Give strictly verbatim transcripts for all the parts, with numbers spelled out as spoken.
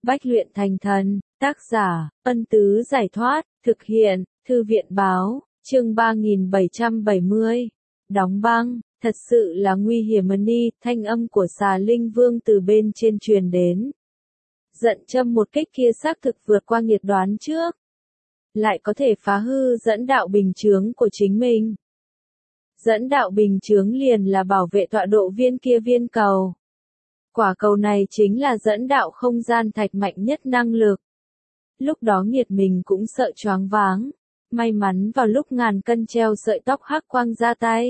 Bách luyện thành thần, tác giả, Ân Tứ Giải Thoát, thực hiện, Thư viện Báo, chương ba nghìn bảy trăm bảy mươi. Đóng băng, thật sự là nguy hiểm ni, thanh âm của xà linh vương từ bên trên truyền đến. Giận châm một kích kia xác thực vượt qua nghiệt đoán trước. Lại có thể phá hư dẫn đạo bình chướng của chính mình. Dẫn đạo bình chướng liền là bảo vệ tọa độ viên kia viên cầu. Quả cầu này chính là dẫn đạo không gian thạch mạnh nhất năng lực. Lúc đó nghiệt mình cũng sợ choáng váng. May mắn vào lúc ngàn cân treo sợi tóc hắc quang ra tay.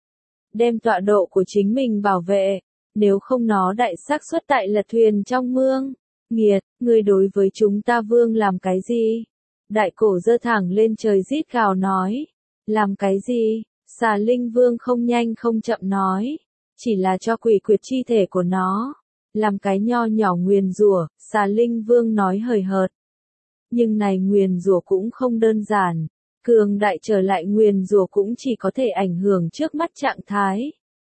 Đem tọa độ của chính mình bảo vệ. Nếu không nó đại xác suất tại lật thuyền trong mương. Nghiệt, ngươi đối với chúng ta vương làm cái gì? Đại cổ giơ thẳng lên trời rít gào nói. Làm cái gì? Xà linh vương không nhanh không chậm nói. Chỉ là cho quỷ quyệt chi thể của nó. Làm cái nho nhỏ nguyền rủa, xà linh vương nói hời hợt. Nhưng này nguyền rủa cũng không đơn giản. Cường đại trở lại nguyền rủa cũng chỉ có thể ảnh hưởng trước mắt trạng thái.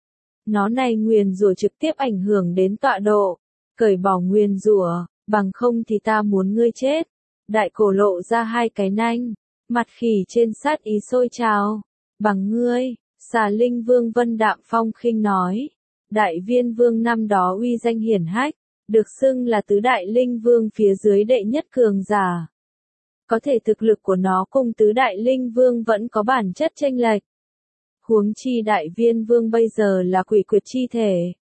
Nó này nguyền rủa trực tiếp ảnh hưởng đến tọa độ. Cởi bỏ nguyền rủa, bằng không thì ta muốn ngươi chết. Đại cổ lộ ra hai cái nanh. Mặt khỉ trên sát ý sôi trào. Bằng ngươi, xà linh vương vân đạm phong khinh nói. Đại viên vương năm đó uy danh hiển hách, được xưng là tứ đại linh vương phía dưới đệ nhất cường giả. Có thể thực lực của nó cùng tứ đại linh vương vẫn có bản chất chênh lệch. Huống chi đại viên vương bây giờ là quỷ quyệt chi thể.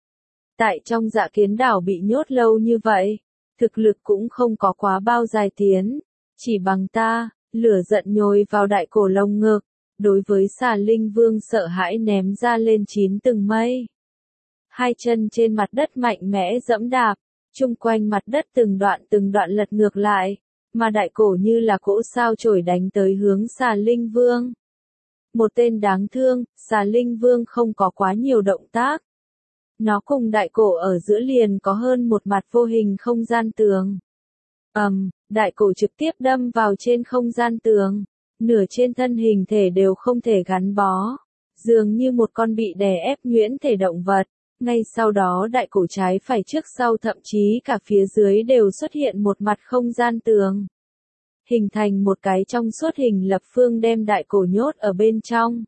Tại trong dạ kiến đảo bị nhốt lâu như vậy, thực lực cũng không có quá bao dài tiến. Chỉ bằng ta, lửa giận nhồi vào đại cổ lồng ngực. Đối với xà linh vương sợ hãi ném ra lên chín tầng mây. Hai chân trên mặt đất mạnh mẽ dẫm đạp, chung quanh mặt đất từng đoạn từng đoạn lật ngược lại, mà đại cổ như là cỗ sao chổi đánh tới hướng xà linh vương. Một tên đáng thương, xà linh vương không có quá nhiều động tác. Nó cùng đại cổ ở giữa liền có hơn một mặt vô hình không gian tường. ầm, um, đại cổ trực tiếp đâm vào trên không gian tường. Nửa trên thân hình thể đều không thể gắn bó. Dường như một con bị đè ép nhuyễn thể động vật. Ngay sau đó đại cổ trái phải trước sau thậm chí cả phía dưới đều xuất hiện một mặt không gian tường. Hình thành một cái trong suốt hình lập phương đem đại cổ nhốt ở bên trong.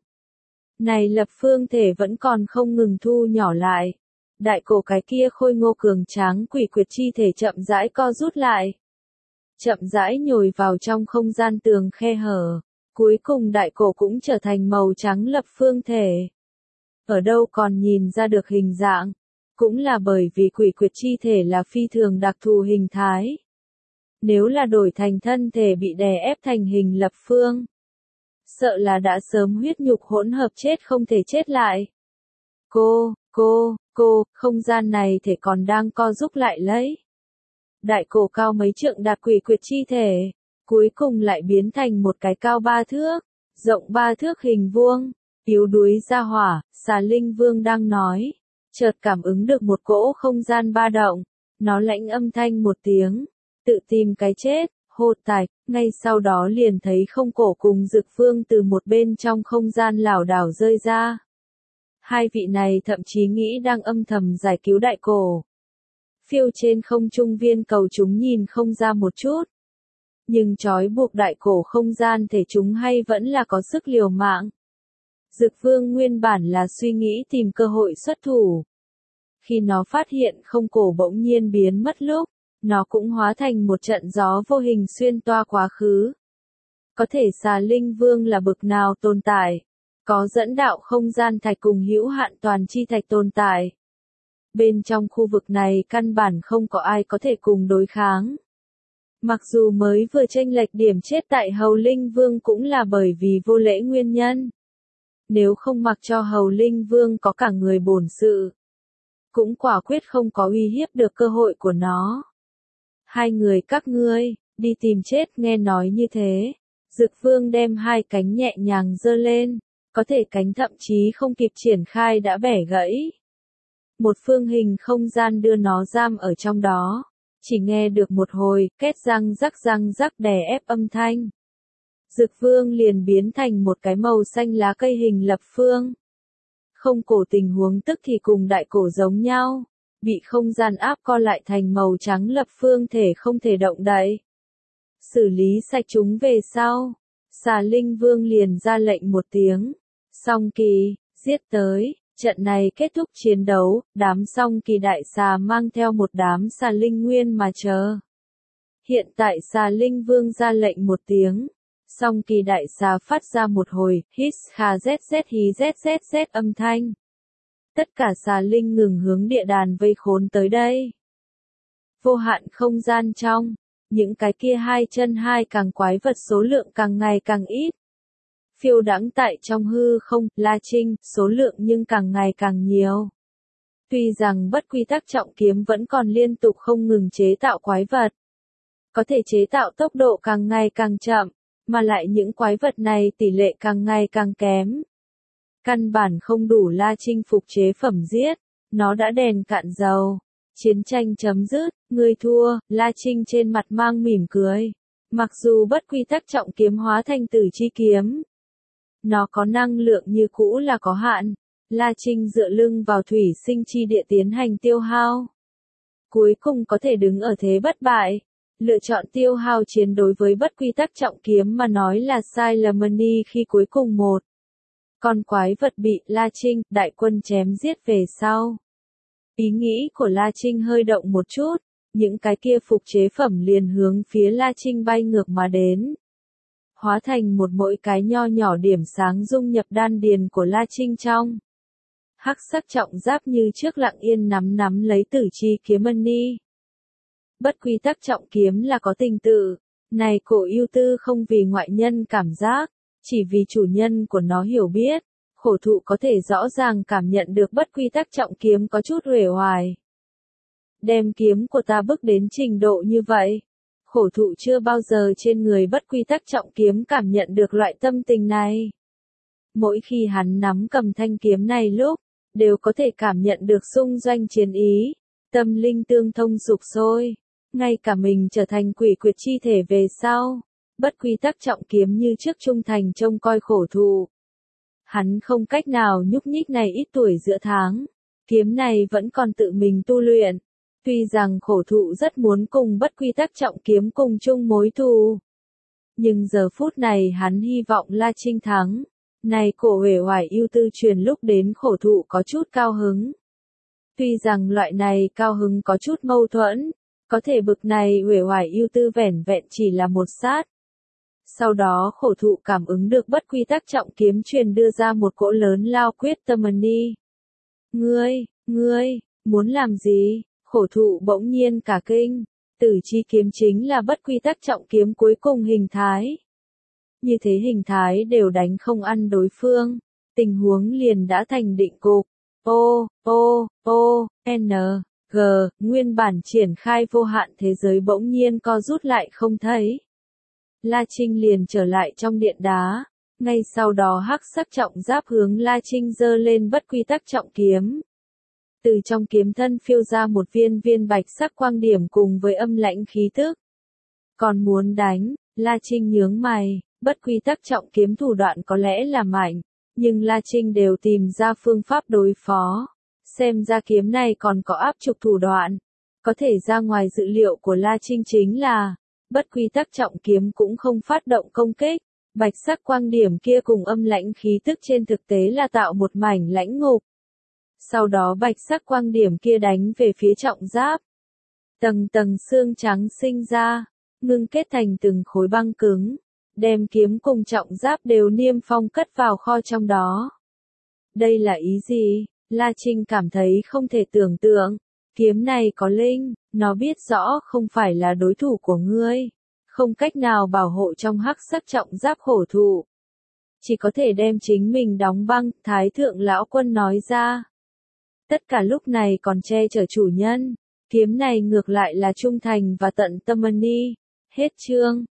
Này lập phương thể vẫn còn không ngừng thu nhỏ lại. Đại cổ cái kia khôi ngô cường tráng quỷ quyệt chi thể chậm rãi co rút lại. Chậm rãi nhồi vào trong không gian tường khe hở. Cuối cùng đại cổ cũng trở thành màu trắng lập phương thể. Ở đâu còn nhìn ra được hình dạng. Cũng là bởi vì quỷ quyệt chi thể là phi thường đặc thù hình thái. Nếu là đổi thành thân thể bị đè ép thành hình lập phương. Sợ là đã sớm huyết nhục hỗn hợp chết không thể chết lại. Cô, cô, cô, không gian này thể còn đang co rút lại lấy. Đại cổ cao mấy trượng đạt quỷ quyệt chi thể. Cuối cùng lại biến thành một cái cao ba thước, rộng ba thước hình vuông, yếu đuối ra hỏa, xà linh vương đang nói. Chợt cảm ứng được một cỗ không gian ba động, nó lãnh âm thanh một tiếng, tự tìm cái chết, hô tạch, ngay sau đó liền thấy không cổ cùng dực vương từ một bên trong không gian lảo đảo rơi ra. Hai vị này thậm chí nghĩ đang âm thầm giải cứu đại cổ. Phiêu trên không trung viên cầu chúng nhìn không ra một chút. Nhưng trói buộc đại cổ không gian thể chúng hay vẫn là có sức liều mạng. Dực vương nguyên bản là suy nghĩ tìm cơ hội xuất thủ. Khi nó phát hiện không cổ bỗng nhiên biến mất lúc, nó cũng hóa thành một trận gió vô hình xuyên toa quá khứ. Có thể xà linh vương là bực nào tồn tại. Có dẫn đạo không gian thạch cùng hữu hạn toàn chi thạch tồn tại. Bên trong khu vực này căn bản không có ai có thể cùng đối kháng. Mặc dù mới vừa chênh lệch điểm chết tại Hầu Linh Vương cũng là bởi vì vô lễ nguyên nhân. Nếu không mặc cho Hầu Linh Vương có cả người bổn sự, cũng quả quyết không có uy hiếp được cơ hội của nó. Hai người các ngươi, đi tìm chết nghe nói như thế. Dực Vương đem hai cánh nhẹ nhàng giơ lên, có thể cánh thậm chí không kịp triển khai đã bẻ gãy. Một phương hình không gian đưa nó giam ở trong đó. Chỉ nghe được một hồi, két răng rắc răng rắc đè ép âm thanh. Dực vương liền biến thành một cái màu xanh lá cây hình lập phương. Không cổ tình huống tức thì cùng đại cổ giống nhau. bị không gian áp co lại thành màu trắng lập phương thể không thể động đậy. Xử lý sạch chúng về sau, Xà Linh Vương liền ra lệnh một tiếng. Song Kỳ, giết tới. Trận này kết thúc chiến đấu, đám Song Kỳ đại xà mang theo một đám xà linh nguyên mà chờ. Hiện tại Xà Linh Vương ra lệnh một tiếng. Song Kỳ đại xà phát ra một hồi, hít kha zz hí zzz âm thanh. Tất cả xà linh ngừng hướng địa đàn vây khốn tới đây. Vô hạn không gian trong, những cái kia hai chân hai càng quái vật số lượng càng ngày càng ít. Phiêu đãng tại trong hư không, La Trinh, số lượng nhưng càng ngày càng nhiều. Tuy rằng bất quy tắc trọng kiếm vẫn còn liên tục không ngừng chế tạo quái vật. Có thể chế tạo tốc độ càng ngày càng chậm, mà lại những quái vật này tỷ lệ càng ngày càng kém. Căn bản không đủ La Trinh phục chế phẩm giết, nó đã đèn cạn dầu. Chiến tranh chấm dứt, người thua, La Trinh trên mặt mang mỉm cười. Mặc dù bất quy tắc trọng kiếm hóa thành tử chi kiếm, nó có năng lượng như cũ là có hạn. La Trinh dựa lưng vào thủy sinh chi địa tiến hành tiêu hao. Cuối cùng có thể đứng ở thế bất bại. Lựa chọn tiêu hao chiến đối với bất quy tắc trọng kiếm mà nói là sai lầm mani khi cuối cùng một. Con quái vật bị La Trinh, đại quân chém giết về sau. Ý nghĩ của La Trinh hơi động một chút, những cái kia phục chế phẩm liền hướng phía La Trinh bay ngược mà đến. Hóa thành một mỗi cái nho nhỏ điểm sáng dung nhập đan điền của La Trinh trong. Hắc sắc trọng giáp như trước lặng yên nắm nắm lấy tử chi kiếm mani. Bất quy tắc trọng kiếm là có tình tự, này cổ ưu tư không vì ngoại nhân cảm giác, chỉ vì chủ nhân của nó hiểu biết, khổ thụ có thể rõ ràng cảm nhận được bất quy tắc trọng kiếm có chút uể oải. Đem kiếm của ta bước đến trình độ như vậy, khổ thụ chưa bao giờ trên người bất quy tắc trọng kiếm cảm nhận được loại tâm tình này. Mỗi khi hắn nắm cầm thanh kiếm này lúc, đều có thể cảm nhận được xung doanh chiến ý, tâm linh tương thông sục sôi. Ngay cả mình trở thành quỷ quyệt chi thể về sau, bất quy tắc trọng kiếm như trước trung thành trông coi khổ thụ. Hắn không cách nào nhúc nhích này ít tuổi giữa tháng, kiếm này vẫn còn tự mình tu luyện. Tuy rằng khổ thụ rất muốn cùng bất quy tắc trọng kiếm cùng chung mối thù. Nhưng giờ phút này hắn hy vọng La Trinh thắng. Này cổ uể oải ưu tư truyền lúc đến khổ thụ có chút cao hứng. Tuy rằng loại này cao hứng có chút mâu thuẫn. Có thể bực này uể oải ưu tư vẻn vẹn chỉ là một sát. Sau đó khổ thụ cảm ứng được bất quy tắc trọng kiếm truyền đưa ra một cỗ lớn lao quyết tâm mani. Ngươi, ngươi, muốn làm gì? Khổ thụ bỗng nhiên cả kinh. Tử chi kiếm chính là bất quy tắc trọng kiếm cuối cùng hình thái. Như thế hình thái đều đánh không ăn đối phương. Tình huống liền đã thành định cục. O, O, O, N. G, nguyên bản triển khai vô hạn thế giới bỗng nhiên co rút lại không thấy. La Trinh liền trở lại trong điện đá, ngay sau đó hắc sắc trọng giáp hướng La Trinh giơ lên bất quy tắc trọng kiếm. Từ trong kiếm thân phiêu ra một viên viên bạch sắc quang điểm cùng với âm lãnh khí tức. Còn muốn đánh, La Trinh nhướng mày, bất quy tắc trọng kiếm thủ đoạn có lẽ là mạnh, nhưng La Trinh đều tìm ra phương pháp đối phó. Xem ra kiếm này còn có áp trục thủ đoạn. Có thể ra ngoài dự liệu của La Trinh chính là, bất quy tắc trọng kiếm cũng không phát động công kích. Bạch sắc quang điểm kia cùng âm lãnh khí tức trên thực tế là tạo một mảnh lãnh ngục. Sau đó bạch sắc quang điểm kia đánh về phía trọng giáp. Tầng tầng xương trắng sinh ra, ngưng kết thành từng khối băng cứng. Đem kiếm cùng trọng giáp đều niêm phong cất vào kho trong đó. Đây là ý gì? La Trinh cảm thấy không thể tưởng tượng, kiếm này có linh, nó biết rõ không phải là đối thủ của ngươi, không cách nào bảo hộ trong hắc sắc trọng giáp khổ thụ. Chỉ có thể đem chính mình đóng băng, Thái thượng lão quân nói ra. Tất cả lúc này còn che chở chủ nhân, kiếm này ngược lại là trung thành và tận tâm mani. Hết chương.